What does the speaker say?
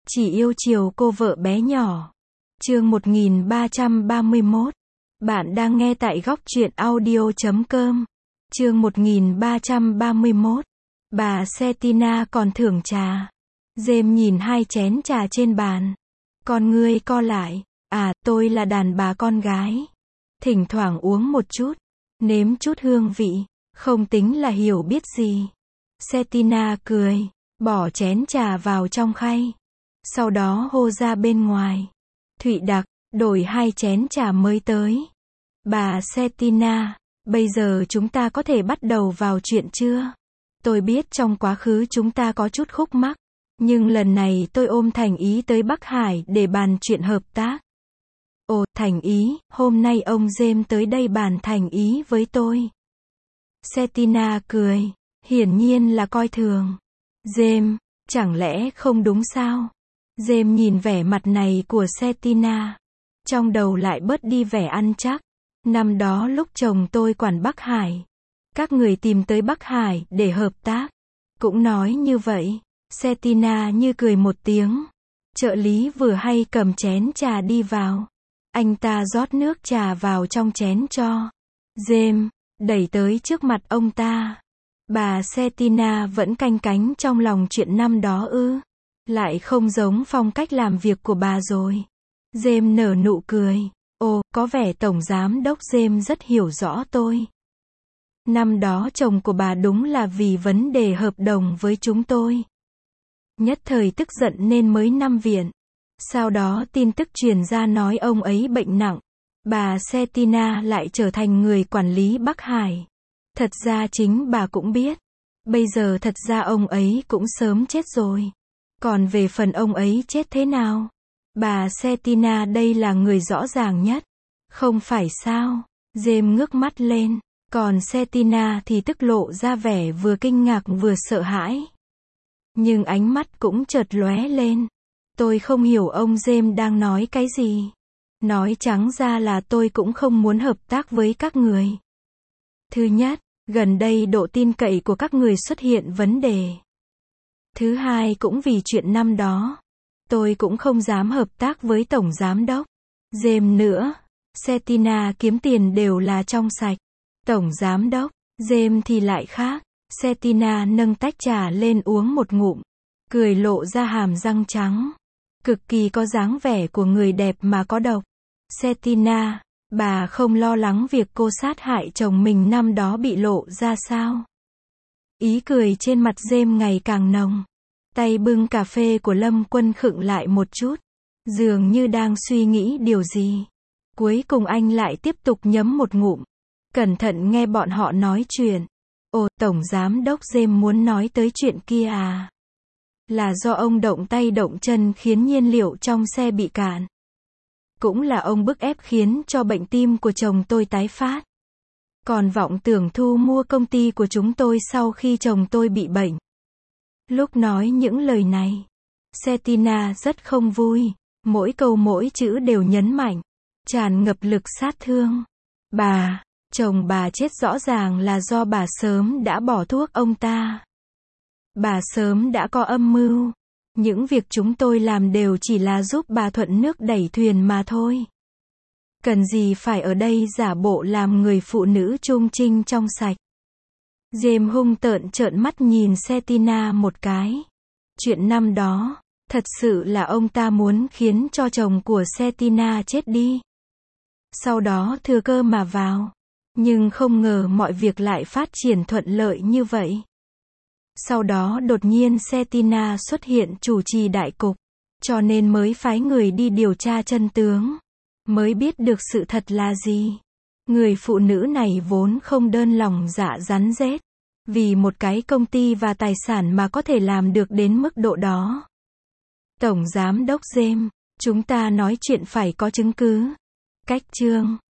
Chỉ yêu chiều cô vợ bé nhỏ. Chương 1331. Bạn đang nghe tại góc truyện audio.com. Chương 1331. Bà Cetina còn thưởng trà. James nhìn hai chén trà trên bàn. Con ngươi co lại. À, tôi là đàn bà con gái. Thỉnh thoảng uống một chút. Nếm chút hương vị. Không tính là hiểu biết gì. Cetina cười. Bỏ chén trà vào trong khay. Sau đó hô ra bên ngoài. Thụy Đặc, đổi 2 chén trà mới tới. Bà Cetina, bây giờ chúng ta có thể bắt đầu vào chuyện chưa? Tôi biết trong quá khứ chúng ta có chút khúc mắc. Nhưng lần này tôi ôm thành ý tới Bắc Hải để bàn chuyện hợp tác. Ồ, thành ý, hôm nay ông James tới đây bàn thành ý với tôi. Cetina cười, hiển nhiên là coi thường. James, chẳng lẽ không đúng sao? James nhìn vẻ mặt này của Cetina. Trong đầu lại bớt đi vẻ ăn chắc. Năm đó lúc chồng tôi quản Bắc Hải. Các người tìm tới Bắc Hải để hợp tác. Cũng nói như vậy. Cetina như cười một tiếng. Trợ lý vừa hay cầm chén trà đi vào. Anh ta rót nước trà vào trong chén cho James, đẩy tới trước mặt ông ta. Bà Cetina vẫn canh cánh trong lòng chuyện năm đó ư. Lại không giống phong cách làm việc của bà rồi. James nở nụ cười. Ồ, có vẻ Tổng Giám đốc James rất hiểu rõ tôi. Năm đó chồng của bà đúng là vì vấn đề hợp đồng với chúng tôi. Nhất thời tức giận nên mới nằm viện. Sau đó tin tức truyền ra nói ông ấy bệnh nặng. Bà Cetina lại trở thành người quản lý Bắc Hải. Thật ra chính bà cũng biết. Bây giờ thật ra ông ấy cũng sớm chết rồi. Còn về phần ông ấy chết thế nào? Bà Cetina đây là người rõ ràng nhất. Không phải sao? James ngước mắt lên. Còn Cetina thì tức lộ ra vẻ vừa kinh ngạc vừa sợ hãi. Nhưng ánh mắt cũng chợt lóe lên. Tôi không hiểu ông James đang nói cái gì. Nói trắng ra là tôi cũng không muốn hợp tác với các người. Thứ nhất, gần đây độ tin cậy của các người xuất hiện vấn đề. Thứ hai cũng vì chuyện năm đó. Tôi cũng không dám hợp tác với Tổng Giám đốc James nữa. Cetina kiếm tiền đều là trong sạch. Tổng Giám đốc James thì lại khác. Cetina nâng tách trà lên uống một ngụm. Cười lộ ra hàm răng trắng. Cực kỳ có dáng vẻ của người đẹp mà có độc. Cetina, bà không lo lắng việc cô sát hại chồng mình năm đó bị lộ ra sao? Ý cười trên mặt James ngày càng nồng. Tay bưng cà phê của Lâm Quân khựng lại một chút. Dường như đang suy nghĩ điều gì. Cuối cùng anh lại tiếp tục nhấm một ngụm. Cẩn thận nghe bọn họ nói chuyện. Ồ, Tổng Giám đốc James muốn nói tới chuyện kia à? Là do ông động tay động chân khiến nhiên liệu trong xe bị cạn. Cũng là ông bức ép khiến cho bệnh tim của chồng tôi tái phát. Còn vọng tưởng thu mua công ty của chúng tôi sau khi chồng tôi bị bệnh. Lúc nói những lời này, Cetina rất không vui. Mỗi câu mỗi chữ đều nhấn mạnh. Tràn ngập lực sát thương. Chồng bà chết rõ ràng là do bà sớm đã bỏ thuốc ông ta. Bà sớm đã có âm mưu. Những việc chúng tôi làm đều chỉ là giúp bà thuận nước đẩy thuyền mà thôi. Cần gì phải ở đây giả bộ làm người phụ nữ trung trinh trong sạch. James hung tợn trợn mắt nhìn Cetina một cái. Chuyện năm đó, thật sự là ông ta muốn khiến cho chồng của Cetina chết đi. Sau đó thừa cơ mà vào. Nhưng không ngờ mọi việc lại phát triển thuận lợi như vậy. Sau đó đột nhiên Cetina xuất hiện chủ trì đại cục. Cho nên mới phái người đi điều tra chân tướng. Mới biết được sự thật là gì. Người phụ nữ này vốn không đơn lòng dạ rắn rết. Vì một cái công ty và tài sản mà có thể làm được đến mức độ đó. Tổng Giám đốc James, chúng ta nói chuyện phải có chứng cứ. Cách chương